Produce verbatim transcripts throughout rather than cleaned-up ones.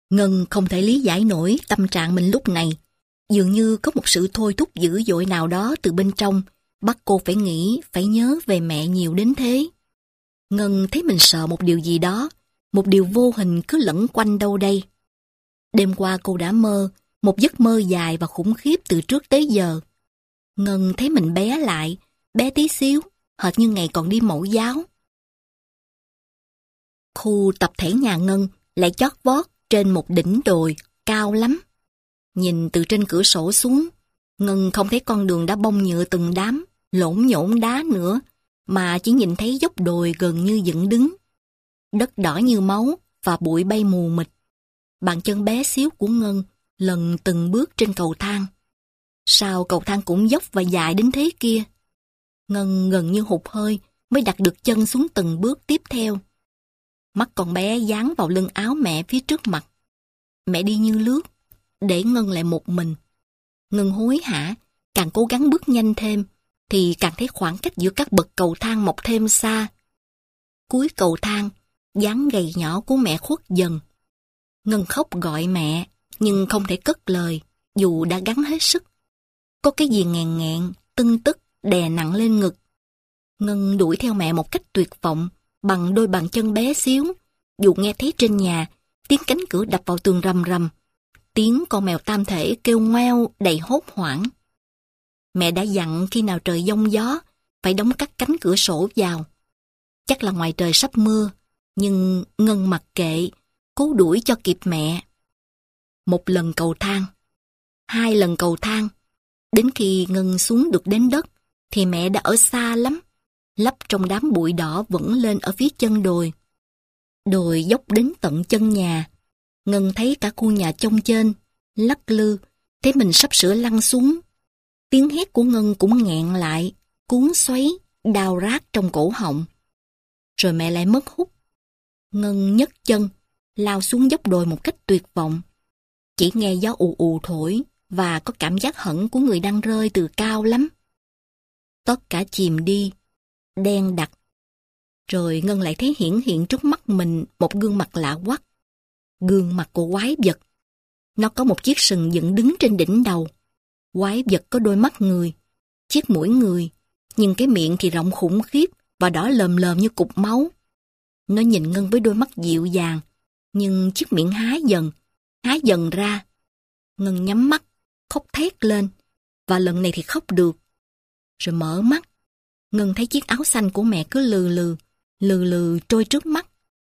Ngân không thể lý giải nổi tâm trạng mình lúc này. Dường như có một sự thôi thúc dữ dội nào đó từ bên trong, bắt cô phải nghĩ, phải nhớ về mẹ nhiều đến thế. Ngân thấy mình sợ một điều gì đó, một điều vô hình cứ lẫn quanh đâu đây. Đêm qua cô đã mơ, một giấc mơ dài và khủng khiếp từ trước tới giờ. Ngân thấy mình bé lại, bé tí xíu, hệt như ngày còn đi mẫu giáo. Khu tập thể nhà Ngân lại chót vót trên một đỉnh đồi, cao lắm. Nhìn từ trên cửa sổ xuống, Ngân không thấy con đường đá bông nhựa từng đám, lổn nhổn đá nữa, mà chỉ nhìn thấy dốc đồi gần như dựng đứng. Đất đỏ như máu và bụi bay mù mịt. Bàn chân bé xíu của Ngân lần từng bước trên cầu thang. Sao cầu thang cũng dốc và dài đến thế kia? Ngân gần như hụt hơi mới đặt được chân xuống từng bước tiếp theo. Mắt con bé dán vào lưng áo mẹ phía trước mặt. Mẹ đi như lướt, để Ngân lại một mình. Ngân hối hả, càng cố gắng bước nhanh thêm, thì càng thấy khoảng cách giữa các bậc cầu thang mọc thêm xa. Cuối cầu thang, dáng gầy nhỏ của mẹ khuất dần. Ngân khóc gọi mẹ, nhưng không thể cất lời, dù đã gắng hết sức. Có cái gì nghẹn nghẹn, tưng tức, đè nặng lên ngực. Ngân đuổi theo mẹ một cách tuyệt vọng, bằng đôi bàn chân bé xíu, dù nghe thấy trên nhà, tiếng cánh cửa đập vào tường rầm rầm, tiếng con mèo tam thể kêu ngoeo đầy hốt hoảng. Mẹ đã dặn khi nào trời giông gió, phải đóng các cánh cửa sổ vào. Chắc là ngoài trời sắp mưa, nhưng Ngân mặc kệ, cố đuổi cho kịp mẹ. Một lần cầu thang, hai lần cầu thang, đến khi Ngân xuống được đến đất, thì mẹ đã ở xa lắm, lấp trong đám bụi đỏ vẫn lên ở phía chân đồi. Đồi dốc đến tận chân nhà. Ngân thấy cả khu nhà trông trên, lắc lư, thấy mình sắp sửa lăn xuống. Tiếng hét của Ngân cũng nghẹn lại, cuốn xoáy, đau rát trong cổ họng. Rồi mẹ lại mất hút. Ngân nhấc chân, lao xuống dốc đồi một cách tuyệt vọng. Chỉ nghe gió ù ù thổi và có cảm giác hẫng của người đang rơi từ cao lắm. Tất cả chìm đi, đen đặc. Rồi Ngân lại thấy hiển hiện trước mắt mình một gương mặt lạ quắc. Gương mặt của quái vật. Nó có một chiếc sừng dựng đứng trên đỉnh đầu. Quái vật có đôi mắt người, chiếc mũi người, nhưng cái miệng thì rộng khủng khiếp và đỏ lờm lờm như cục máu. Nó nhìn Ngân với đôi mắt dịu dàng, nhưng chiếc miệng há dần, há dần ra. Ngân nhắm mắt, khóc thét lên, và lần này thì khóc được. Rồi mở mắt, Ngân thấy chiếc áo xanh của mẹ cứ lừ lừ, lừ lừ trôi trước mắt.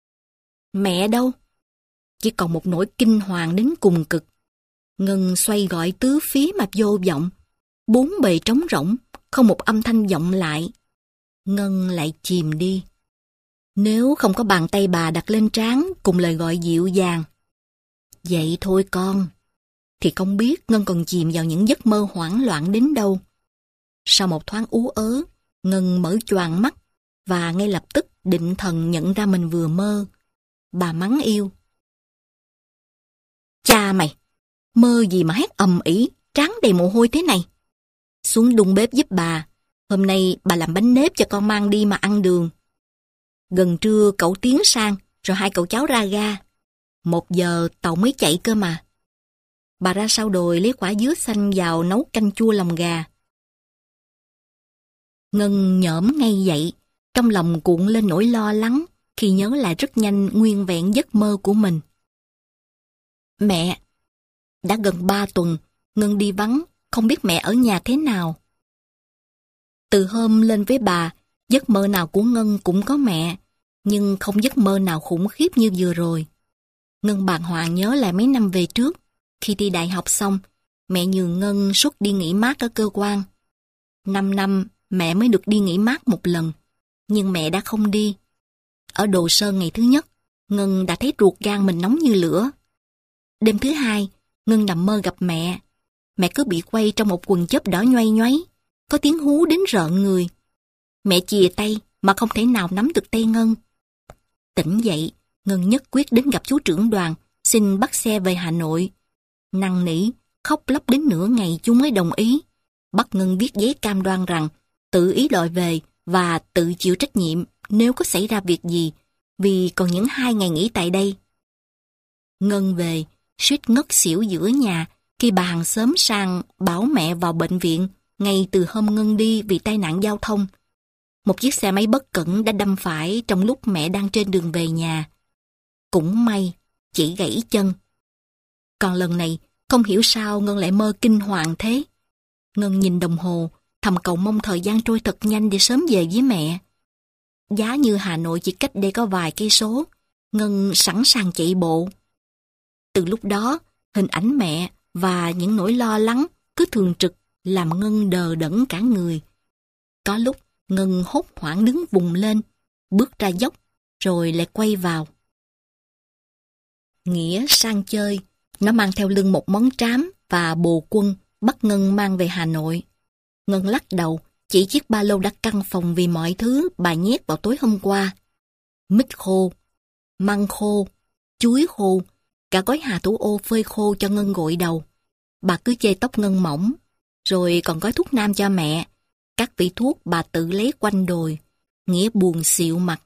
Mẹ đâu? Chỉ còn một nỗi kinh hoàng đến cùng cực. Ngân xoay gọi tứ phía mà vô vọng. Bốn bề trống rỗng, không một âm thanh vọng lại. Ngân lại chìm đi. Nếu không có bàn tay bà đặt lên trán cùng lời gọi dịu dàng. Vậy thôi con. Thì không biết Ngân còn chìm vào những giấc mơ hoảng loạn đến đâu. Sau một thoáng ú ớ, Ngân mở choàng mắt và ngay lập tức định thần nhận ra mình vừa mơ. Bà mắng yêu. Cha mày, mơ gì mà hét ầm ĩ, trán đầy mồ hôi thế này. Xuống đun bếp giúp bà. Hôm nay bà làm bánh nếp cho con mang đi mà ăn đường. Gần trưa cậu tiến sang, rồi hai cậu cháu ra ga. Một giờ tàu mới chạy cơ mà. Bà ra sau đồi lấy quả dứa xanh vào nấu canh chua lòng gà. Ngân nhỡm ngay dậy, trong lòng cuộn lên nỗi lo lắng khi nhớ lại rất nhanh nguyên vẹn giấc mơ của mình. Mẹ! Đã gần ba tuần, Ngân đi vắng, không biết mẹ ở nhà thế nào. Từ hôm lên với bà, giấc mơ nào của Ngân cũng có mẹ, nhưng không giấc mơ nào khủng khiếp như vừa rồi. Ngân bàng hoàng nhớ lại mấy năm về trước, khi đi đại học xong, mẹ nhường Ngân suốt đi nghỉ mát ở cơ quan. Năm năm, mẹ mới được đi nghỉ mát một lần, nhưng mẹ đã không đi. Ở Đồ Sơn ngày thứ nhất, Ngân đã thấy ruột gan mình nóng như lửa. Đêm thứ hai, Ngân nằm mơ gặp mẹ. Mẹ cứ bị quay trong một quần chớp đỏ nhoay nhoáy, có tiếng hú đến rợn người. Mẹ chìa tay mà không thể nào nắm được tay Ngân. Tỉnh dậy, Ngân nhất quyết đến gặp chú trưởng đoàn, xin bắt xe về Hà Nội. Năn nỉ, khóc lóc đến nửa ngày chú mới đồng ý. Bắt Ngân viết giấy cam đoan rằng tự ý đòi về và tự chịu trách nhiệm nếu có xảy ra việc gì, vì còn những hai ngày nghỉ tại đây. Ngân về, suýt ngất xỉu giữa nhà khi bà hàng xóm sang bảo mẹ vào bệnh viện ngay từ hôm Ngân đi vì tai nạn giao thông. Một chiếc xe máy bất cẩn đã đâm phải trong lúc mẹ đang trên đường về nhà. Cũng may, chỉ gãy chân. Còn lần này, không hiểu sao Ngân lại mơ kinh hoàng thế. Ngân nhìn đồng hồ, thầm cầu mong thời gian trôi thật nhanh để sớm về với mẹ. Giá như Hà Nội chỉ cách đây có vài cây số, Ngân sẵn sàng chạy bộ. Từ lúc đó, hình ảnh mẹ và những nỗi lo lắng cứ thường trực làm Ngân đờ đẫn cả người. Có lúc Ngân hốt hoảng đứng vùng lên, bước ra dốc, rồi lại quay vào. Nghĩa sang chơi, nó mang theo lưng một món trám và bồ quân bắt Ngân mang về Hà Nội. Ngân lắc đầu, chỉ chiếc ba lô đã căng phòng vì mọi thứ bà nhét vào tối hôm qua. Mít khô, măng khô, chuối khô, cả gói hà thủ ô phơi khô cho Ngân gội đầu. Bà cứ chê tóc Ngân mỏng, rồi còn gói thuốc nam cho mẹ. Các vị thuốc bà tự lấy quanh đồi. Nghĩa buồn xịu mặt.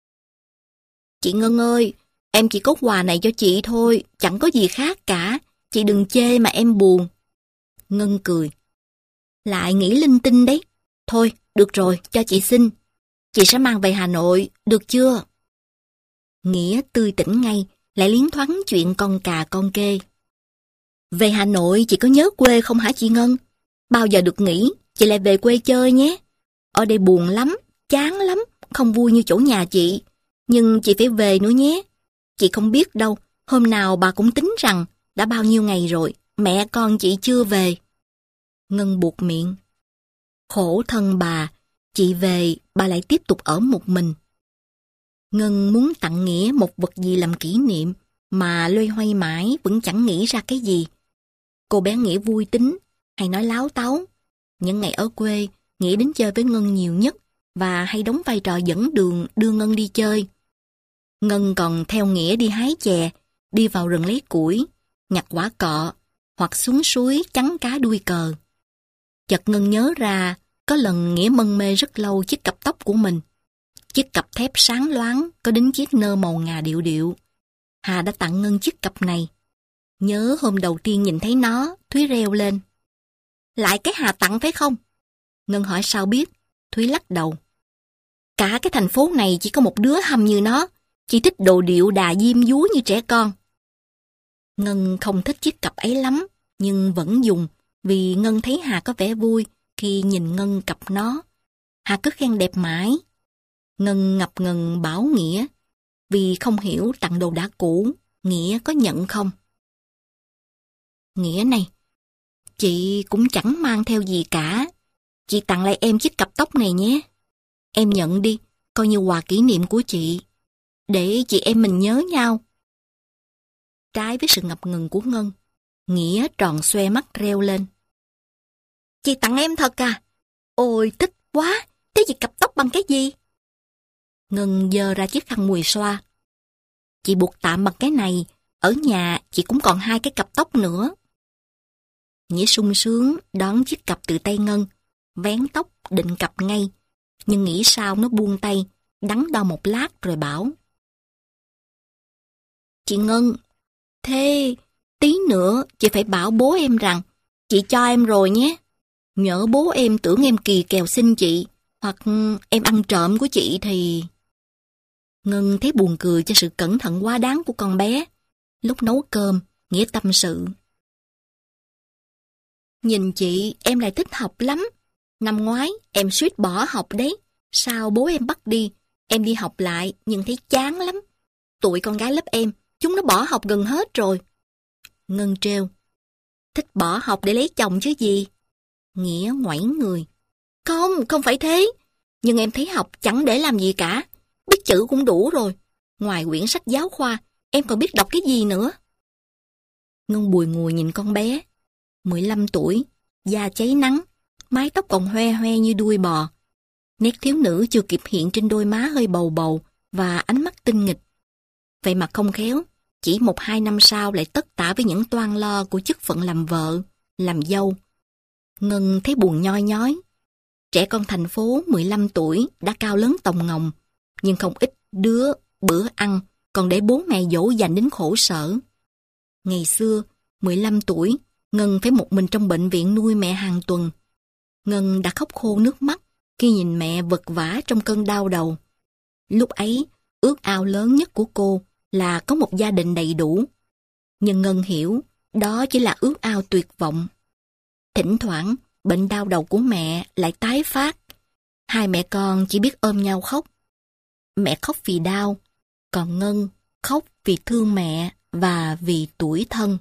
Chị Ngân ơi, em chỉ có quà này cho chị thôi, chẳng có gì khác cả. Chị đừng chê mà em buồn. Ngân cười. Lại nghĩ linh tinh đấy. Thôi, được rồi, cho chị xin. Chị sẽ mang về Hà Nội, được chưa? Nghĩa tươi tỉnh ngay, lại liến thoáng chuyện con cà con kê. Về Hà Nội chị có nhớ quê không hả chị Ngân? Bao giờ được nghỉ, chị lại về quê chơi nhé. Ở đây buồn lắm, chán lắm, không vui như chỗ nhà chị. Nhưng chị phải về nữa nhé. Chị không biết đâu, hôm nào bà cũng tính rằng đã bao nhiêu ngày rồi, mẹ con chị chưa về. Ngân buột miệng. Khổ thân bà, chị về, bà lại tiếp tục ở một mình. Ngân muốn tặng Nghĩa một vật gì làm kỷ niệm, mà loay hoay mãi vẫn chẳng nghĩ ra cái gì. Cô bé Nghĩa vui tính, hay nói láo táo. Những ngày ở quê, Nghĩa đến chơi với Ngân nhiều nhất, và hay đóng vai trò dẫn đường đưa Ngân đi chơi. Ngân còn theo Nghĩa đi hái chè, đi vào rừng lấy củi, nhặt quả cọ, hoặc xuống suối chắn cá đuôi cờ. Chợt Ngân nhớ ra, có lần Nghĩa mân mê rất lâu chiếc cặp tóc của mình. Chiếc cặp thép sáng loáng, có đính chiếc nơ màu ngà điệu điệu. Hà đã tặng Ngân chiếc cặp này. Nhớ hôm đầu tiên nhìn thấy nó, Thúy reo lên. Lại cái Hà tặng phải không? Ngân hỏi sao biết, Thúy lắc đầu. Cả cái thành phố này chỉ có một đứa hâm như nó, chỉ thích đồ điệu đà diêm dúa như trẻ con. Ngân không thích chiếc cặp ấy lắm, nhưng vẫn dùng, vì Ngân thấy Hà có vẻ vui khi nhìn Ngân cặp nó. Hà cứ khen đẹp mãi. Ngân ngập ngừng bảo Nghĩa, vì không hiểu tặng đồ đã cũ, Nghĩa có nhận không? Nghĩa này, chị cũng chẳng mang theo gì cả. Chị tặng lại em chiếc cặp tóc này nhé. Em nhận đi, coi như quà kỷ niệm của chị. Để chị em mình nhớ nhau. Trái với sự ngập ngừng của Ngân, Nghĩa tròn xoe mắt reo lên. Chị tặng em thật à? Ôi thích quá, thế chị cặp tóc bằng cái gì? Ngân giơ ra chiếc khăn mùi xoa. Chị buộc tạm bằng cái này, ở nhà chị cũng còn hai cái cặp tóc nữa. Nghĩa sung sướng đón chiếc cặp từ tay Ngân, vén tóc định cặp ngay, nhưng nghĩ sao nó buông tay, đắn đo một lát rồi bảo. Chị Ngân, thế tí nữa chị phải bảo bố em rằng chị cho em rồi nhé. Nhỡ bố em tưởng em kỳ kèo xin chị, hoặc em ăn trộm của chị thì... Ngân thấy buồn cười cho sự cẩn thận quá đáng của con bé. Lúc nấu cơm, Nghĩa tâm sự. Nhìn chị, em lại thích học lắm. Năm ngoái, em suýt bỏ học đấy. Sao bố em bắt đi? Em đi học lại, nhưng thấy chán lắm. Tụi con gái lớp em, chúng nó bỏ học gần hết rồi. Ngân trêu. Thích bỏ học để lấy chồng chứ gì? Nghĩa ngoảnh người. Không, không phải thế. Nhưng em thấy học chẳng để làm gì cả. Biết chữ cũng đủ rồi. Ngoài quyển sách giáo khoa, em còn biết đọc cái gì nữa? Ngân bùi ngùi nhìn con bé. mười lăm tuổi, da cháy nắng, mái tóc còn hoe hoe như đuôi bò. Nét thiếu nữ chưa kịp hiện trên đôi má hơi bầu bầu và ánh mắt tinh nghịch. Vậy mà không khéo, chỉ một hai năm sau lại tất tả với những toan lo của chức phận làm vợ, làm dâu. Ngân thấy buồn nhoi nhói. Trẻ con thành phố mười lăm tuổi đã cao lớn tòng ngồng, nhưng không ít đứa bữa ăn còn để bố mẹ dỗ dành đến khổ sở. Ngày xưa, mười lăm tuổi, Ngân phải một mình trong bệnh viện nuôi mẹ hàng tuần. Ngân đã khóc khô nước mắt khi nhìn mẹ vật vã trong cơn đau đầu. Lúc ấy, ước ao lớn nhất của cô là có một gia đình đầy đủ. Nhưng Ngân hiểu, đó chỉ là ước ao tuyệt vọng. Thỉnh thoảng, bệnh đau đầu của mẹ lại tái phát. Hai mẹ con chỉ biết ôm nhau khóc. Mẹ khóc vì đau, còn Ngân khóc vì thương mẹ và vì tủi thân.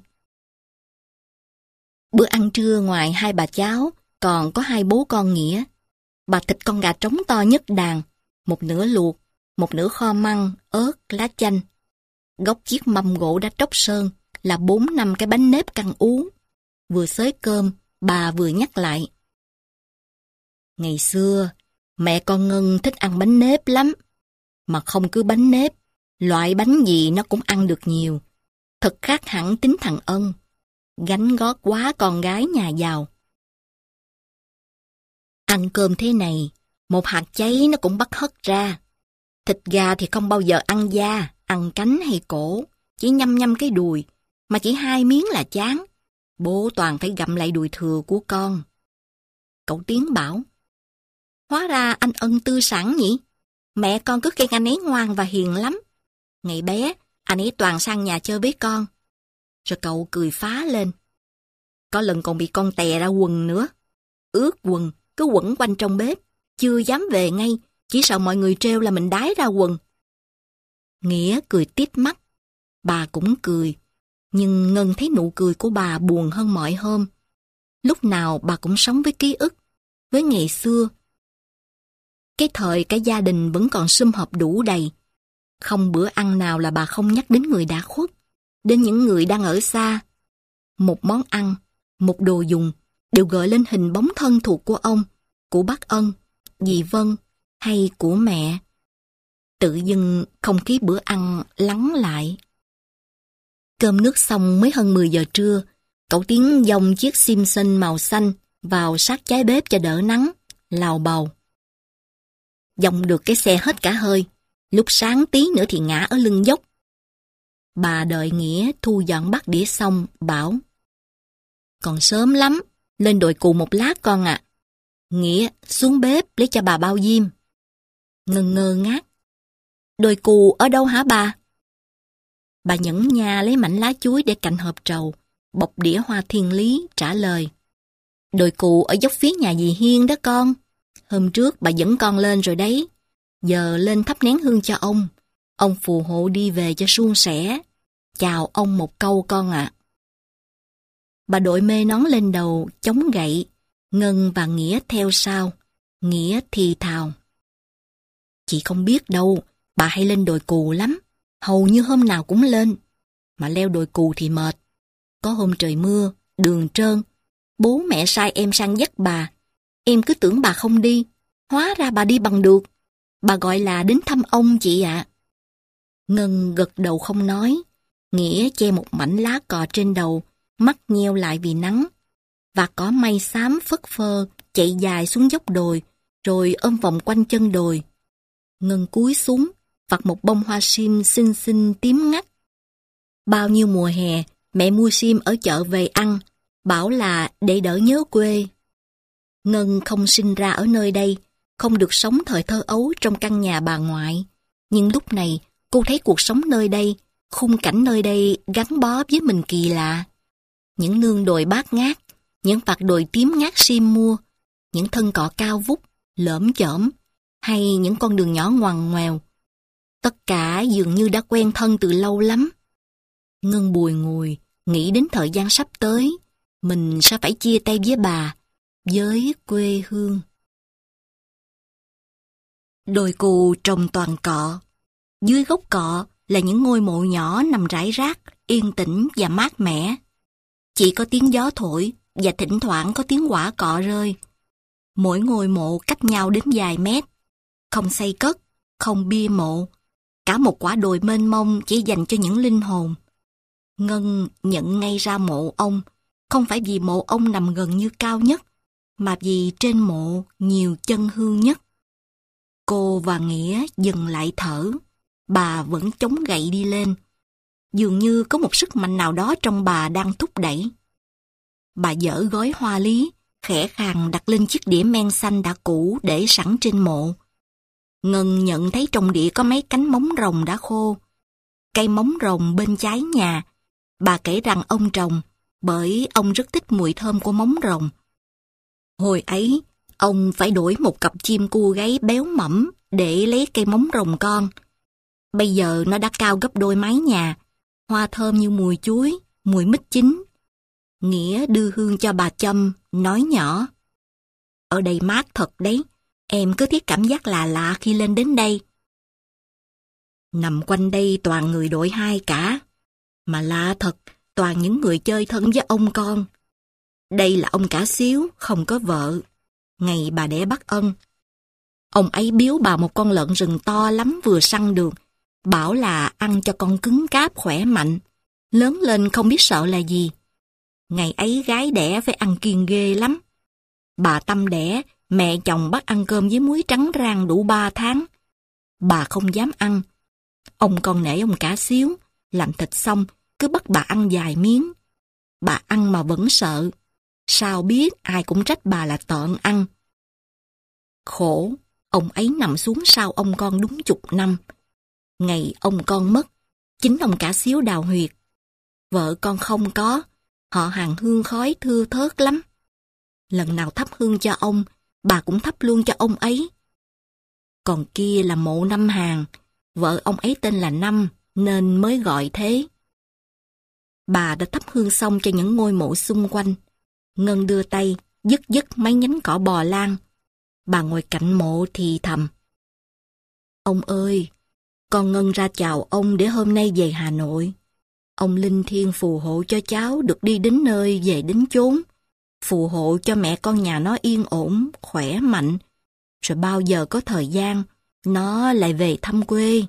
Bữa ăn trưa ngoài hai bà cháu, còn có hai bố con Nghĩa. Bà thịt con gà trống to nhất đàn, một nửa luộc, một nửa kho măng, ớt, lá chanh. Góc chiếc mâm gỗ đã tróc sơn là bốn năm cái bánh nếp căng ú. Vừa xới cơm, bà vừa nhắc lại. Ngày xưa, mẹ con Ngân thích ăn bánh nếp lắm. Mà không cứ bánh nếp, loại bánh gì nó cũng ăn được nhiều. Thật khác hẳn tính thằng Ân. Gánh gót quá con gái nhà giàu. Ăn cơm thế này, một hạt cháy nó cũng bắt hất ra. Thịt gà thì không bao giờ ăn da, ăn cánh hay cổ, chỉ nhăm nhăm cái đùi, mà chỉ hai miếng là chán. Bố toàn phải gặm lại đùi thừa của con. Cậu Tiến bảo, hóa ra anh Ân tư sản nhỉ? Mẹ con cứ khen anh ấy ngoan và hiền lắm. Ngày bé, anh ấy toàn sang nhà chơi với con. Rồi cậu cười phá lên. Có lần còn bị con tè ra quần nữa. Ướt quần, cứ quẩn quanh trong bếp. Chưa dám về ngay, chỉ sợ mọi người trêu là mình đái ra quần. Nghĩa cười tít mắt. Bà cũng cười. Nhưng Ngân thấy nụ cười của bà buồn hơn mọi hôm. Lúc nào bà cũng sống với ký ức, với ngày xưa. Cái thời cả gia đình vẫn còn sum họp đủ đầy. Không bữa ăn nào là bà không nhắc đến người đã khuất, đến những người đang ở xa. Một món ăn, một đồ dùng đều gợi lên hình bóng thân thuộc của ông, của bác Ân, dì Vân hay của mẹ. Tự dưng không khí bữa ăn lắng lại. Cơm nước xong mới hơn mười giờ trưa, cậu Tiến dòng chiếc Simpson màu xanh vào sát trái bếp cho đỡ nắng, lào bầu. Dòng được cái xe hết cả hơi, lúc sáng tí nữa thì ngã ở lưng dốc. Bà đợi Nghĩa thu dọn bát đĩa xong, bảo, còn sớm lắm, lên đồi cù một lát con ạ. À. Nghĩa xuống bếp lấy cho bà bao diêm. Ngân ngơ ngác. Đồi cù ở đâu hả bà? Bà nhẫn nha lấy mảnh lá chuối để cạnh hộp trầu, bọc đĩa hoa thiên lý, trả lời. Đồi cù ở dốc phía nhà dì Hiên đó con. Hôm trước bà dẫn con lên rồi đấy. Giờ lên thắp nén hương cho ông. Ông phù hộ đi về cho suôn sẻ. Chào ông một câu con ạ. À. Bà đội mê nón lên đầu, chống gậy. Ngân và Nghĩa theo sau. Nghĩa thì thào. Chị không biết đâu, bà hay lên đồi cù lắm. Hầu như hôm nào cũng lên. Mà leo đồi cù thì mệt. Có hôm trời mưa, đường trơn. Bố mẹ sai em sang dắt bà. Em cứ tưởng bà không đi. Hóa ra bà đi bằng được. Bà gọi là đến thăm ông chị ạ. À. Ngân gật đầu không nói. Nghĩa che một mảnh lá cọ trên đầu, mắt nheo lại vì nắng. Và cỏ mây xám phất phơ chạy dài xuống dốc đồi, rồi ôm vòng quanh chân đồi. Ngân cúi xuống, vặt một bông hoa sim xinh xinh tím ngắt. Bao nhiêu mùa hè, mẹ mua sim ở chợ về ăn, bảo là để đỡ nhớ quê. Ngân không sinh ra ở nơi đây, không được sống thời thơ ấu trong căn nhà bà ngoại. Nhưng lúc này, cô thấy cuộc sống nơi đây, khung cảnh nơi đây gắn bó với mình kỳ lạ. Những nương đồi bát ngát, những vạt đồi tím ngát sim mua, những thân cỏ cao vút, lởm chởm, hay những con đường nhỏ ngoằn ngoèo. Tất cả dường như đã quen thân từ lâu lắm. Ngân bùi ngùi, nghĩ đến thời gian sắp tới, mình sẽ phải chia tay với bà, với quê hương. Đồi cù trồng toàn cọ. Dưới gốc cọ là những ngôi mộ nhỏ nằm rải rác, yên tĩnh và mát mẻ. Chỉ có tiếng gió thổi và thỉnh thoảng có tiếng quả cọ rơi. Mỗi ngôi mộ cách nhau đến vài mét. Không xây cất, không bia mộ. Cả một quả đồi mênh mông chỉ dành cho những linh hồn. Ngân nhận ngay ra mộ ông, không phải vì mộ ông nằm gần như cao nhất, mà vì trên mộ nhiều chân hương nhất. Cô và Nghĩa dừng lại thở, bà vẫn chống gậy đi lên. Dường như có một sức mạnh nào đó trong bà đang thúc đẩy. Bà dỡ gói hoa lý, khẽ khàng đặt lên chiếc đĩa men xanh đã cũ để sẵn trên mộ. Ngân nhận thấy trong đĩa có mấy cánh móng rồng đã khô. Cây móng rồng bên trái nhà, bà kể rằng ông trồng, bởi ông rất thích mùi thơm của móng rồng. Hồi ấy, ông phải đổi một cặp chim cua gáy béo mẫm để lấy cây móng rồng con. Bây giờ nó đã cao gấp đôi mái nhà, hoa thơm như mùi chuối, mùi mít chín. Nghĩa đưa hương cho bà Châm, nói nhỏ: "Ở đây mát thật đấy, em cứ thấy cảm giác lạ lạ khi lên đến đây. Nằm quanh đây toàn người đội hai cả, mà lạ thật, toàn những người chơi thân với ông con. Đây là ông cả xíu, không có vợ, ngày bà đẻ Bác Ân. Ông ấy biếu bà một con lợn rừng to lắm vừa săn được, bảo là ăn cho con cứng cáp khỏe mạnh, lớn lên không biết sợ là gì. Ngày ấy gái đẻ phải ăn kiêng ghê lắm. Bà Tâm đẻ, mẹ chồng bắt ăn cơm với muối trắng rang đủ ba tháng. Bà không dám ăn. Ông còn nể ông cả xíu, làm thịt xong cứ bắt bà ăn vài miếng. Bà ăn mà vẫn sợ. Sao biết ai cũng trách bà là tợn ăn. Khổ, ông ấy nằm xuống sau ông con đúng chục năm. Ngày ông con mất, chính ông cả xíu đào huyệt. Vợ con không có, họ hàng hương khói thưa thớt lắm. Lần nào thắp hương cho ông, bà cũng thắp luôn cho ông ấy. Còn kia là mộ Năm Hàng, vợ ông ấy tên là Năm, nên mới gọi thế. Bà đã thắp hương xong cho những ngôi mộ xung quanh. Ngân đưa tay, dứt dứt mấy nhánh cỏ bò lan. Bà ngồi cạnh mộ thì thầm: "Ông ơi, con Ngân ra chào ông để hôm nay về Hà Nội. Ông linh thiêng phù hộ cho cháu được đi đến nơi về đến chốn. Phù hộ cho mẹ con nhà nó yên ổn, khỏe mạnh. Rồi bao giờ có thời gian, nó lại về thăm quê."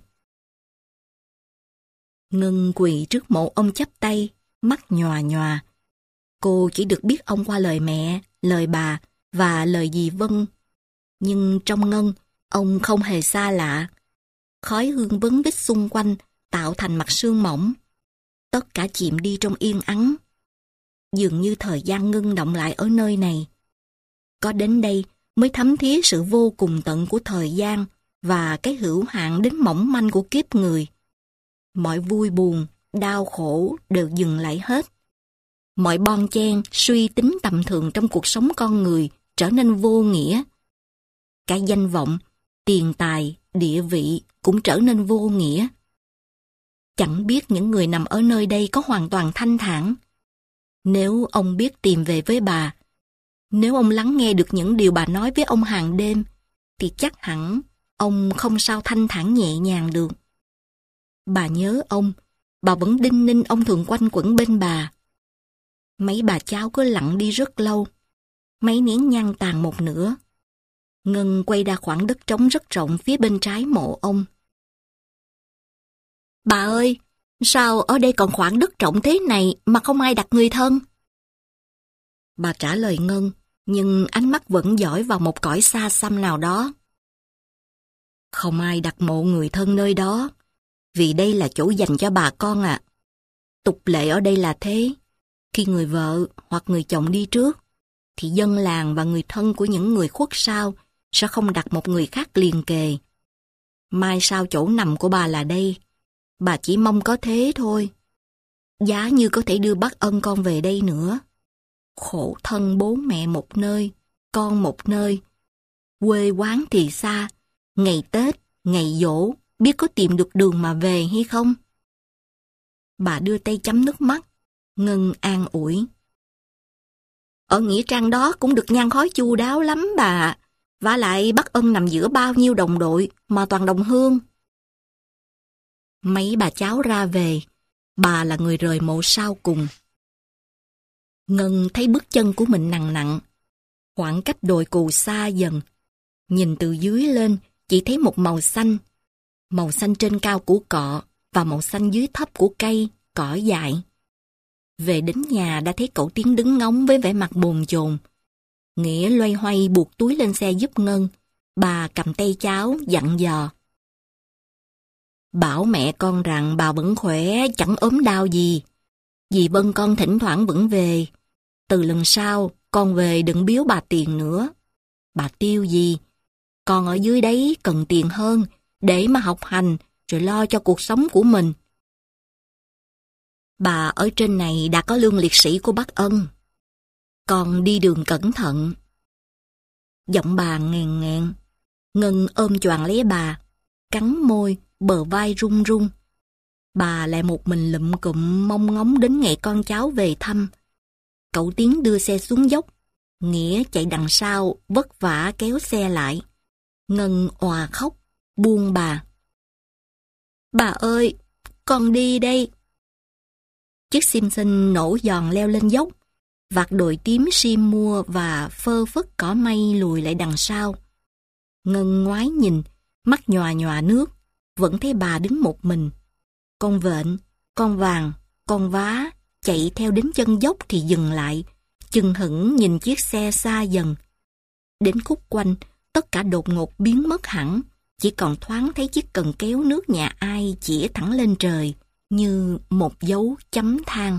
Ngân quỳ trước mộ ông chắp tay, mắt nhòa nhòa. Cô chỉ được biết ông qua lời mẹ, lời bà và lời dì Vân. Nhưng trong Ngân, ông không hề xa lạ. Khói hương vấn vít xung quanh tạo thành mặt sương mỏng. Tất cả chìm đi trong yên ắng. Dường như thời gian ngưng động lại ở nơi này. Có đến đây mới thấm thía sự vô cùng tận của thời gian và cái hữu hạn đến mỏng manh của kiếp người. Mọi vui buồn, đau khổ đều dừng lại hết. Mọi bon chen, suy tính tầm thường trong cuộc sống con người trở nên vô nghĩa. Cả danh vọng, tiền tài, địa vị cũng trở nên vô nghĩa. Chẳng biết những người nằm ở nơi đây có hoàn toàn thanh thản. Nếu ông biết tìm về với bà, nếu ông lắng nghe được những điều bà nói với ông hàng đêm, thì chắc hẳn ông không sao thanh thản nhẹ nhàng được. Bà nhớ ông, bà vẫn đinh ninh ông thường quanh quẩn bên bà. Mấy bà cháu cứ lặng đi rất lâu, mấy nén nhang tàn một nửa. Ngân quay ra khoảng đất trống rất rộng phía bên trái mộ ông. "Bà ơi, sao ở đây còn khoảng đất rộng thế này mà không ai đặt người thân?" Bà trả lời Ngân, nhưng ánh mắt vẫn dõi vào một cõi xa xăm nào đó. "Không ai đặt mộ người thân nơi đó, vì đây là chỗ dành cho bà con ạ. À. Tục lệ ở đây là thế. Khi người vợ hoặc người chồng đi trước, thì dân làng và người thân của những người khuất sau sẽ không đặt một người khác liền kề. Mai sau chỗ nằm của bà là đây, bà chỉ mong có thế thôi. Giá như có thể đưa Bác Ân con về đây nữa. Khổ thân bố mẹ một nơi, con một nơi. Quê quán thì xa, ngày Tết, ngày giỗ, biết có tìm được đường mà về hay không?" Bà đưa tay chấm nước mắt. Ngân an ủi: "Ở nghĩa trang đó cũng được nhang khói chu đáo lắm bà. Vả lại Bác Ân nằm giữa bao nhiêu đồng đội mà toàn đồng hương." Mấy bà cháu ra về, bà là người rời mộ sau cùng. Ngân thấy bước chân của mình nặng nặng. Khoảng cách đồi cù xa dần. Nhìn từ dưới lên, chỉ thấy một màu xanh. Màu xanh trên cao của cọ và màu xanh dưới thấp của cây, cỏ dại. Về đến nhà đã thấy cậu Tiến đứng ngóng với vẻ mặt bồn chồn. Nghĩa loay hoay buộc túi lên xe giúp Ngân. Bà cầm tay cháu dặn dò: Bảo mẹ con rằng bà vẫn khỏe, chẳng ốm đau gì. Dì Vân con thỉnh thoảng vẫn về. Từ lần sau, con về đừng biếu bà tiền nữa. Bà tiêu gì? Con ở dưới đấy cần tiền hơn, để mà học hành, rồi lo cho cuộc sống của mình. Bà ở trên này đã có lương liệt sĩ của bác Ân. Con đi đường cẩn thận. Giọng bà nghèn nghẹn. Ngân ôm choàng lấy bà, cắn môi, bờ vai run run. Bà lại một mình lụm cụm mong ngóng đến ngày con cháu về thăm. Cậu Tiến đưa xe xuống dốc. Nghĩa chạy đằng sau, vất vả kéo xe lại. Ngân òa khóc, buông bà. Bà ơi, con đi đây. Chiếc xim xinh nổ giòn leo lên dốc. Vạt đồi tím sim mua và phơ phất cỏ mây lùi lại đằng sau. Ngân ngoái nhìn, mắt nhòa nhòa nước, vẫn thấy bà đứng một mình. Con vện, con vàng, con vá, chạy theo đến chân dốc thì dừng lại, chừng hững nhìn chiếc xe xa dần. Đến khúc quanh, tất cả đột ngột biến mất hẳn, chỉ còn thoáng thấy chiếc cần kéo nước nhà ai chĩa thẳng lên trời, như một dấu chấm than.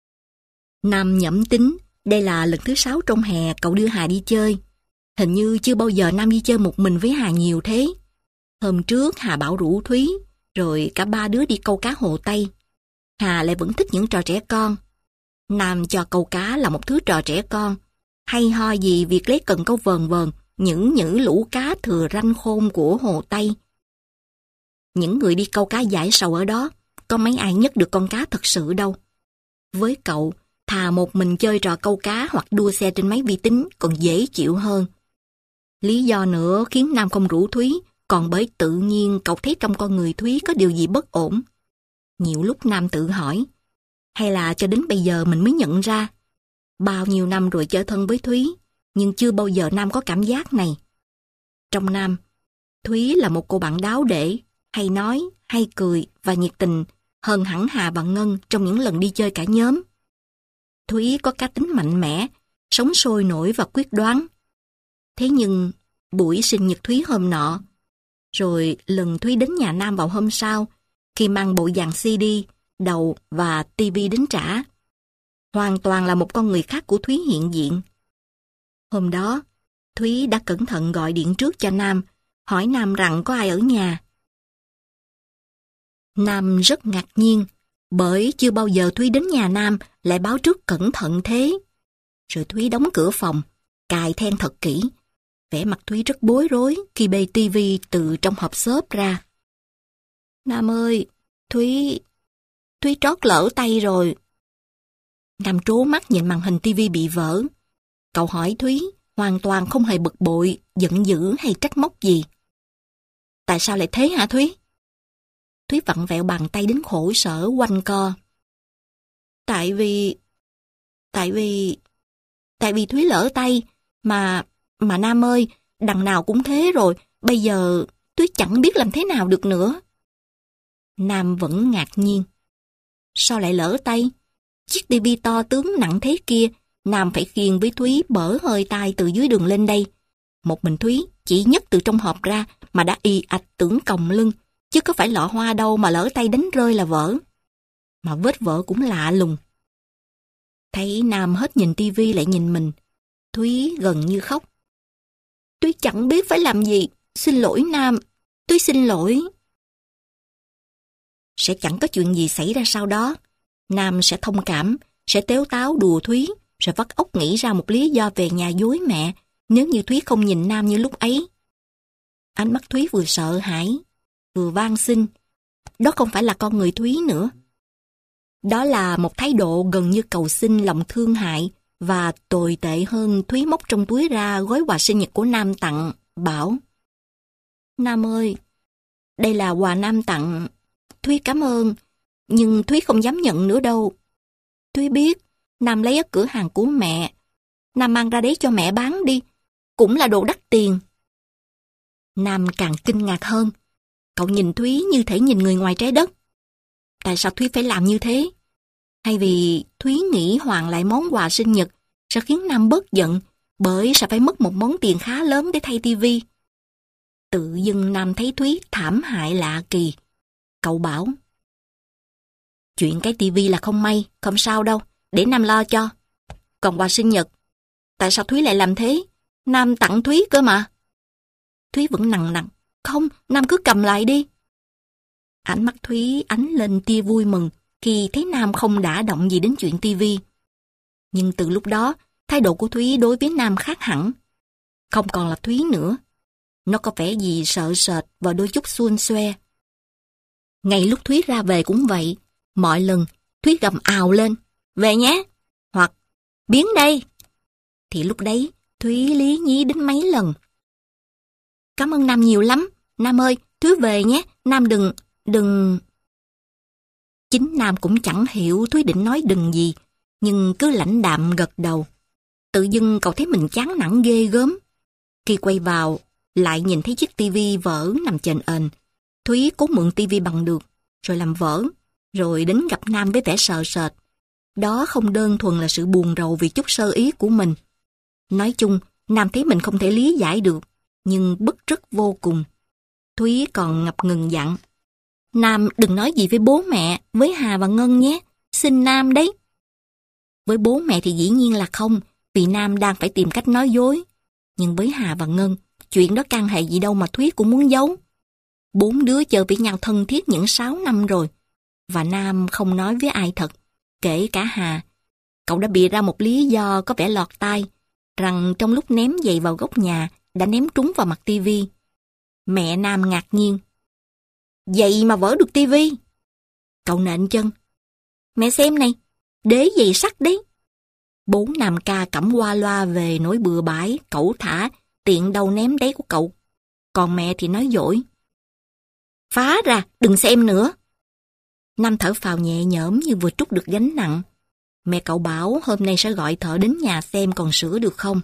Nam nhẩm tính, đây là lần thứ sáu trong hè cậu đưa Hà đi chơi. Hình như chưa bao giờ Nam đi chơi một mình với Hà nhiều thế. Hôm trước Hà bảo rủ Thúy, rồi cả ba đứa đi câu cá Hồ Tây. Hà lại vẫn thích những trò trẻ con. Nam cho câu cá là một thứ trò trẻ con. Hay ho gì việc lấy cần câu vờn vờn, những nhử lũ cá thừa ranh khôn của Hồ Tây. Những người đi câu cá giải sầu ở đó, có mấy ai nhất được con cá thật sự đâu. Với cậu, thà một mình chơi trò câu cá hoặc đua xe trên máy vi tính còn dễ chịu hơn. Lý do nữa khiến Nam không rủ Thúy, còn bởi tự nhiên cậu thấy trong con người Thúy có điều gì bất ổn. Nhiều lúc Nam tự hỏi, hay là cho đến bây giờ mình mới nhận ra. Bao nhiêu năm rồi chơi thân với Thúy, nhưng chưa bao giờ Nam có cảm giác này. Trong Nam, Thúy là một cô bạn đáo để, hay nói, hay cười và nhiệt tình hơn hẳn Hà và Ngân trong những lần đi chơi cả nhóm. Thúy có cá tính mạnh mẽ, sống sôi nổi và quyết đoán. Thế nhưng, buổi sinh nhật Thúy hôm nọ, rồi lần Thúy đến nhà Nam vào hôm sau, khi mang bộ dàn xê đê, đầu và tivi đến trả, hoàn toàn là một con người khác của Thúy hiện diện. Hôm đó, Thúy đã cẩn thận gọi điện trước cho Nam, hỏi Nam rằng có ai ở nhà. Nam rất ngạc nhiên, bởi chưa bao giờ Thúy đến nhà Nam lại báo trước cẩn thận thế. Rồi Thúy đóng cửa phòng, cài then thật kỹ. Vẻ mặt Thúy rất bối rối khi bê tivi từ trong hộp xốp ra. Nam ơi, Thúy... Thúy trót lỡ tay rồi. Nam trố mắt nhìn màn hình tivi bị vỡ. Cậu hỏi Thúy, hoàn toàn không hề bực bội, giận dữ hay trách móc gì. Tại sao lại thế hả Thúy? Thúy vặn vẹo bàn tay đến khổ sở quanh co. Tại vì... Tại vì... Tại vì Thúy lỡ tay, mà... Mà Nam ơi, đằng nào cũng thế rồi, bây giờ Thúy chẳng biết làm thế nào được nữa. Nam vẫn ngạc nhiên. Sao lại lỡ tay? Chiếc tivi to tướng nặng thế kia, Nam phải khiêng với Thúy bở hơi tai từ dưới đường lên đây. Một mình Thúy chỉ nhấc từ trong hộp ra mà đã y ạch tưởng còng lưng, chứ có phải lọ hoa đâu mà lỡ tay đánh rơi là vỡ. Mà vết vỡ cũng lạ lùng. Thấy Nam hết nhìn tivi lại nhìn mình, Thúy gần như khóc. Thúy chẳng biết phải làm gì, xin lỗi Nam, Thúy xin lỗi. Sẽ chẳng có chuyện gì xảy ra sau đó. Nam sẽ thông cảm, sẽ tếu táo đùa Thúy, rồi vắt óc nghĩ ra một lý do về nhà dối mẹ, nếu như Thúy không nhìn Nam như lúc ấy. Ánh mắt Thúy vừa sợ hãi, vừa van xin. Đó không phải là con người Thúy nữa. Đó là một thái độ gần như cầu xin lòng thương hại, và tồi tệ hơn, Thúy móc trong túi ra gói quà sinh nhật của Nam tặng, bảo: Nam ơi, đây là quà Nam tặng, Thúy cảm ơn, nhưng Thúy không dám nhận nữa đâu. Thúy biết, Nam lấy ở cửa hàng của mẹ, Nam mang ra đấy cho mẹ bán đi, cũng là đồ đắt tiền. Nam càng kinh ngạc hơn, cậu nhìn Thúy như thể nhìn người ngoài trái đất. Tại sao Thúy phải làm như thế? Hay vì Thúy nghĩ hoàn lại món quà sinh nhật sẽ khiến Nam bớt giận, bởi sẽ phải mất một món tiền khá lớn để thay tivi. Tự dưng Nam thấy Thúy thảm hại lạ kỳ. Cậu bảo, chuyện cái tivi là không may, không sao đâu, để Nam lo cho. Còn quà sinh nhật, tại sao Thúy lại làm thế? Nam tặng Thúy cơ mà. Thúy vẫn nằng nặc, không, Nam cứ cầm lại đi. Ánh mắt Thúy ánh lên tia vui mừng khi thấy Nam không đả động gì đến chuyện tivi. Nhưng từ lúc đó, thái độ của Thúy đối với Nam khác hẳn. Không còn là Thúy nữa. Nó có vẻ gì sợ sệt và đôi chút xuôn xoe. Ngay lúc Thúy ra về cũng vậy. Mọi lần, Thúy gầm ào lên, về nhé, hoặc biến đây. Thì lúc đấy, Thúy lý nhí đến mấy lần. Cảm ơn Nam nhiều lắm. Nam ơi, Thúy về nhé. Nam đừng, đừng... Chính Nam cũng chẳng hiểu Thúy định nói đừng gì, nhưng cứ lãnh đạm gật đầu. Tự dưng cậu thấy mình chán nản ghê gớm. Khi quay vào, lại nhìn thấy chiếc tivi vỡ nằm chền ền. Thúy cố mượn tivi bằng được, rồi làm vỡ, rồi đến gặp Nam với vẻ sợ sệt. Đó không đơn thuần là sự buồn rầu vì chút sơ ý của mình. Nói chung, Nam thấy mình không thể lý giải được, nhưng bức rứt vô cùng. Thúy còn ngập ngừng dặn, Nam đừng nói gì với bố mẹ, với Hà và Ngân nhé, xin Nam đấy. Với bố mẹ thì dĩ nhiên là không, vì Nam đang phải tìm cách nói dối. Nhưng với Hà và Ngân, chuyện đó can hệ gì đâu mà Thúy cũng muốn giấu. Bốn đứa chơi với nhau thân thiết những sáu năm rồi, và Nam không nói với ai thật, kể cả Hà. Cậu đã bịa ra một lý do có vẻ lọt tai, rằng trong lúc ném giày vào góc nhà, đã ném trúng vào mặt tivi. Mẹ Nam ngạc nhiên. Vậy mà vỡ được tivi? Cậu nện chân. Mẹ xem này, đế giày sắt đấy. Bố Nam ca cẩm qua loa về nỗi bừa bãi, cẩu thả, tiện đâu ném đấy của cậu. Còn mẹ thì nói dỗi. Phá ra, đừng xem nữa. Nam thở phào nhẹ nhõm như vừa trút được gánh nặng. Mẹ cậu bảo hôm nay sẽ gọi thợ đến nhà xem còn sửa được không.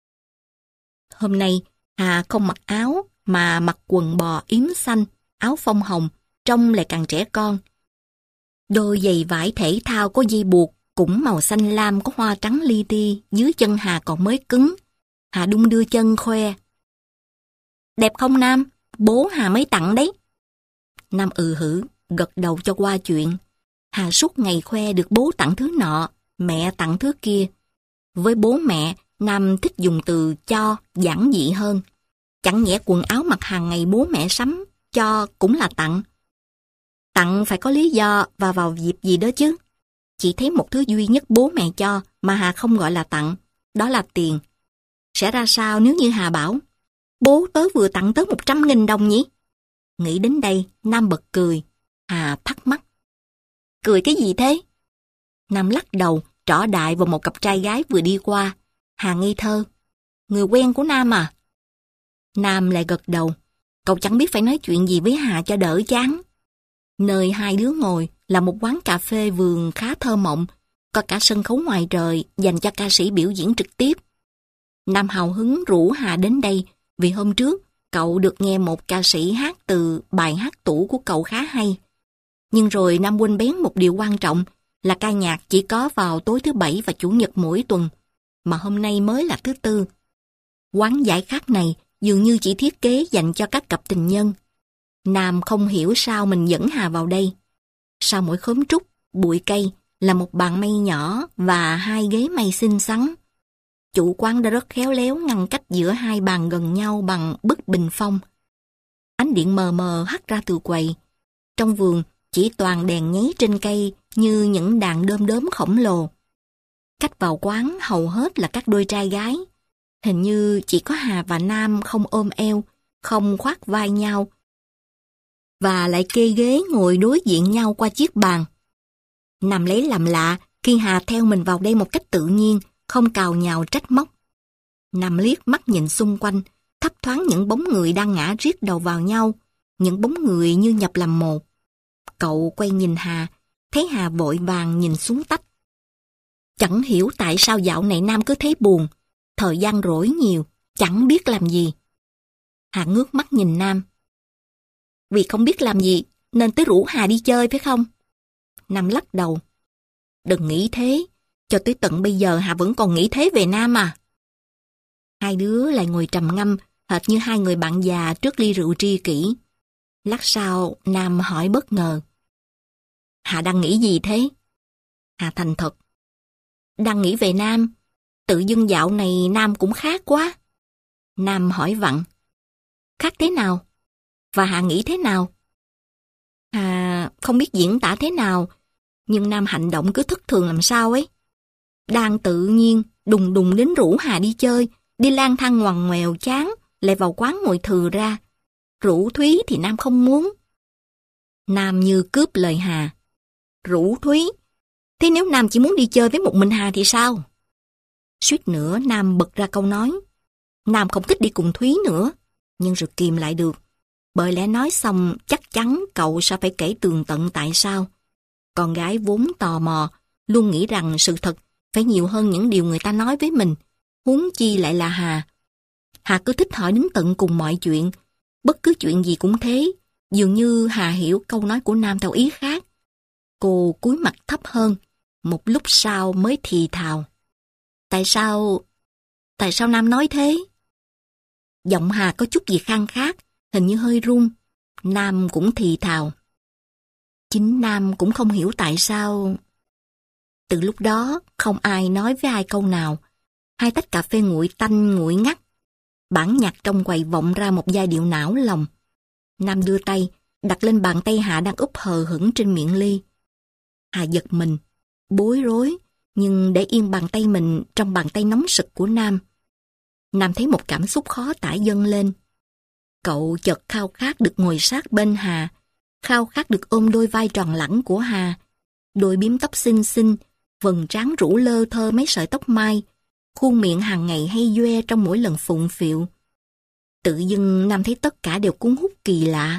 Hôm nay, Hà không mặc áo, mà mặc quần bò yếm xanh, áo phông hồng, trông lại càng trẻ con. Đôi giày vải thể thao có dây buộc, cũng màu xanh lam có hoa trắng li ti, dưới chân Hà còn mới cứng. Hà đung đưa chân khoe. Đẹp không Nam? Bố Hà mới tặng đấy. Nam ừ hử, gật đầu cho qua chuyện. Hà suốt ngày khoe được bố tặng thứ nọ, mẹ tặng thứ kia. Với bố mẹ, Nam thích dùng từ cho, giản dị hơn. Chẳng nhẽ quần áo mặc hàng ngày bố mẹ sắm, cho cũng là tặng. Tặng phải có lý do và vào dịp gì đó chứ. Chỉ thấy một thứ duy nhất bố mẹ cho mà Hà không gọi là tặng, đó là tiền. Sẽ ra sao nếu như Hà bảo, bố tớ vừa tặng tớ một trăm nghìn đồng nhỉ? Nghĩ đến đây, Nam bật cười. Hà thắc mắc. Cười cái gì thế? Nam lắc đầu, trỏ đại vào một cặp trai gái vừa đi qua. Hà ngây thơ. Người quen của Nam à? Nam lại gật đầu. Cậu chẳng biết phải nói chuyện gì với Hà cho đỡ chán. Nơi hai đứa ngồi là một quán cà phê vườn khá thơ mộng, có cả sân khấu ngoài trời dành cho ca sĩ biểu diễn trực tiếp. Nam hào hứng rủ Hà đến đây vì hôm trước cậu được nghe một ca sĩ hát từ bài hát tủ của cậu khá hay. Nhưng rồi Nam quên bén một điều quan trọng là ca nhạc chỉ có vào tối thứ bảy và chủ nhật mỗi tuần, mà hôm nay mới là thứ tư. Quán giải khát này dường như chỉ thiết kế dành cho các cặp tình nhân. Nam không hiểu sao mình dẫn Hà vào đây. Sau mỗi khóm trúc, bụi cây là một bàn mây nhỏ và hai ghế mây xinh xắn. Chủ quán đã rất khéo léo ngăn cách giữa hai bàn gần nhau bằng bức bình phong. Ánh điện mờ mờ hắt ra từ quầy. Trong vườn chỉ toàn đèn nháy trên cây như những đàn đom đóm khổng lồ. Cách vào quán hầu hết là các đôi trai gái. Hình như chỉ có Hà và Nam không ôm eo, không khoác vai nhau, và lại kê ghế ngồi đối diện nhau qua chiếc bàn. Nam lấy làm lạ khi Hà theo mình vào đây một cách tự nhiên, không cào nhào trách móc. Nam liếc mắt nhìn xung quanh, thấp thoáng những bóng người đang ngã riết đầu vào nhau, những bóng người như nhập làm một. Cậu quay nhìn Hà, thấy Hà vội vàng nhìn xuống tách. Chẳng hiểu tại sao dạo này Nam cứ thấy buồn, thời gian rỗi nhiều, chẳng biết làm gì. Hà ngước mắt nhìn Nam. Vì không biết làm gì nên tới rủ Hà đi chơi phải không? Nam lắc đầu. Đừng nghĩ thế, cho tới tận bây giờ Hà vẫn còn nghĩ thế về Nam à. Hai đứa lại ngồi trầm ngâm, hệt như hai người bạn già trước ly rượu tri kỷ. Lát sau, Nam hỏi bất ngờ. Hà đang nghĩ gì thế? Hà thành thật. Đang nghĩ về Nam. Tự dưng dạo này Nam cũng khác quá. Nam hỏi vặn. Khác thế nào? Và Hà nghĩ thế nào? Hà không biết diễn tả thế nào, nhưng Nam hành động cứ thất thường làm sao ấy. Đang tự nhiên, đùng đùng đến rủ Hà đi chơi, đi lang thang ngoằn ngoèo chán, lại vào quán ngồi thừ ra. Rủ Thúy thì Nam không muốn. Nam như cướp lời Hà. Rủ Thúy? Thế nếu Nam chỉ muốn đi chơi với một mình Hà thì sao? Suýt nữa Nam bật ra câu nói. Nam không thích đi cùng Thúy nữa, nhưng rồi kìm lại được. Bởi lẽ nói xong chắc chắn cậu sẽ phải kể tường tận tại sao. Con gái vốn tò mò, luôn nghĩ rằng sự thật phải nhiều hơn những điều người ta nói với mình, huống chi lại là Hà. Hà cứ thích hỏi đến tận cùng mọi chuyện, bất cứ chuyện gì cũng thế, dường như Hà hiểu câu nói của Nam theo ý khác. Cô cúi mặt thấp hơn, một lúc sau mới thì thào. Tại sao... Tại sao Nam nói thế? Giọng Hà có chút gì khang khác, hình như hơi run. Nam cũng thì thào. Chính Nam cũng không hiểu tại sao... Từ lúc đó, không ai nói với ai câu nào. Hai tách cà phê nguội tanh nguội ngắt. Bản nhạc trong quầy vọng ra một giai điệu não lòng. Nam đưa tay, đặt lên bàn tay Hà đang úp hờ hững trên miệng ly. Hà giật mình, bối rối, nhưng để yên bàn tay mình trong bàn tay nóng sực của Nam. Nam thấy một cảm xúc khó tả dâng lên. Cậu chợt khao khát được ngồi sát bên Hà, khao khát được ôm đôi vai tròn lẳng của Hà, đôi bím tóc xinh xinh, vầng trán rủ lơ thơ mấy sợi tóc mai, khuôn miệng hàng ngày hay doe trong mỗi lần phụng phịu. Tự dưng Nam thấy tất cả đều cuốn hút kỳ lạ.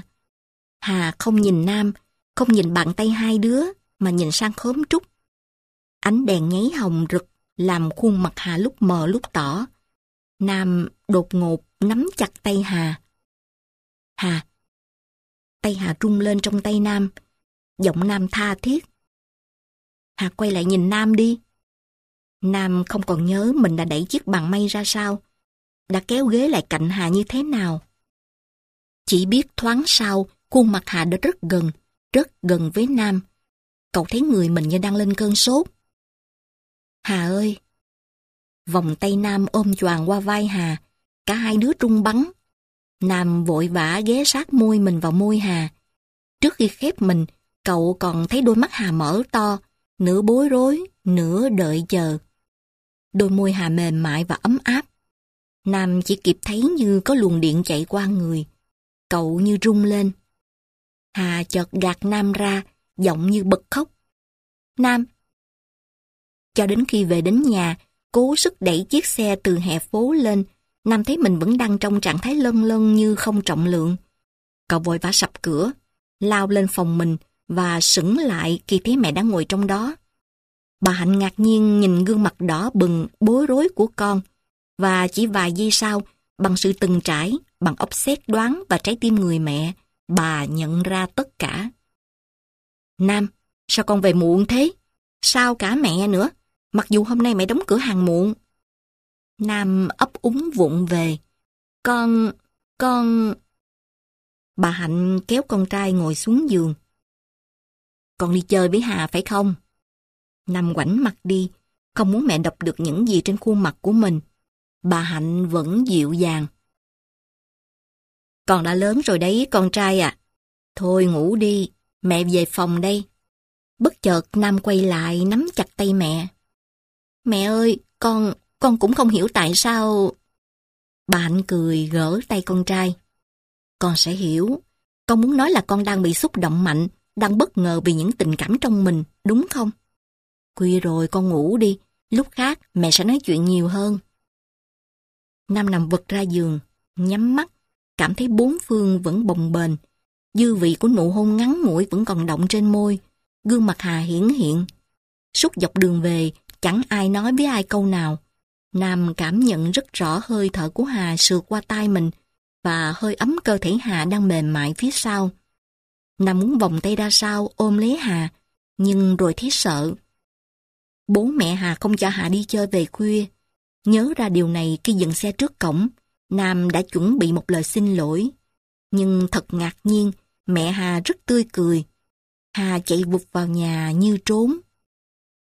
Hà không nhìn Nam, không nhìn bàn tay hai đứa, mà nhìn sang khóm trúc. Ánh đèn nháy hồng rực, làm khuôn mặt Hà lúc mờ lúc tỏ. Nam đột ngột nắm chặt tay Hà. Hà. Tay Hà rung lên trong tay Nam. Giọng Nam tha thiết. Hà quay lại nhìn Nam đi. Nam không còn nhớ mình đã đẩy chiếc bàn mây ra sao, đã kéo ghế lại cạnh Hà như thế nào. Chỉ biết thoáng sau, khuôn mặt Hà đã rất gần, rất gần với Nam. Cậu thấy người mình như đang lên cơn sốt. Hà ơi! Vòng tay Nam ôm choàng qua vai Hà, cả hai đứa trung bắn. Nam vội vã ghé sát môi mình vào môi Hà. Trước khi khép mình, cậu còn thấy đôi mắt Hà mở to, nửa bối rối, nửa đợi chờ. Đôi môi Hà mềm mại và ấm áp. Nam chỉ kịp thấy như có luồng điện chạy qua người. Cậu như rung lên. Hà chợt gạt Nam ra, giọng như bật khóc. Nam! Cho đến khi về đến nhà, cố sức đẩy chiếc xe từ hè phố lên, Nam thấy mình vẫn đang trong trạng thái lân lân như không trọng lượng. Cậu vội vã sập cửa, lao lên phòng mình và sững lại khi thấy mẹ đang ngồi trong đó. Bà Hạnh ngạc nhiên nhìn gương mặt đỏ bừng, bối rối của con, và chỉ vài giây sau, bằng sự từng trải, bằng óc xét đoán và trái tim người mẹ, bà nhận ra tất cả. Nam, sao con về muộn thế? Sao cả mẹ nữa? Mặc dù hôm nay mẹ đóng cửa hàng muộn. Nam ấp úng vụng về. Con... con... Bà Hạnh kéo con trai ngồi xuống giường. Con đi chơi với Hà phải không? Nam ngoảnh mặt đi, không muốn mẹ đọc được những gì trên khuôn mặt của mình. Bà Hạnh vẫn dịu dàng. Con đã lớn rồi đấy con trai à. Thôi ngủ đi, mẹ về phòng đây. Bất chợt Nam quay lại nắm chặt tay mẹ. Mẹ ơi, con, con cũng không hiểu tại sao... Bà Hạnh cười gỡ tay con trai. Con sẽ hiểu. Con muốn nói là con đang bị xúc động mạnh, đang bất ngờ vì những tình cảm trong mình, đúng không? Khuya rồi con ngủ đi, lúc khác mẹ sẽ nói chuyện nhiều hơn. Nam nằm vật ra giường, nhắm mắt, cảm thấy bốn phương vẫn bồng bềnh. Dư vị của nụ hôn ngắn ngủi vẫn còn động trên môi, gương mặt Hà hiển hiện. Suốt dọc đường về, chẳng ai nói với ai câu nào. Nam cảm nhận rất rõ hơi thở của Hà sượt qua tai mình và hơi ấm cơ thể Hà đang mềm mại phía sau. Nam muốn vòng tay ra sau ôm lấy Hà, nhưng rồi thấy sợ. Bố mẹ Hà không cho Hà đi chơi về khuya. Nhớ ra điều này khi dừng xe trước cổng, Nam đã chuẩn bị một lời xin lỗi. Nhưng thật ngạc nhiên Mẹ Hà rất tươi cười. Hà chạy vụt vào nhà như trốn.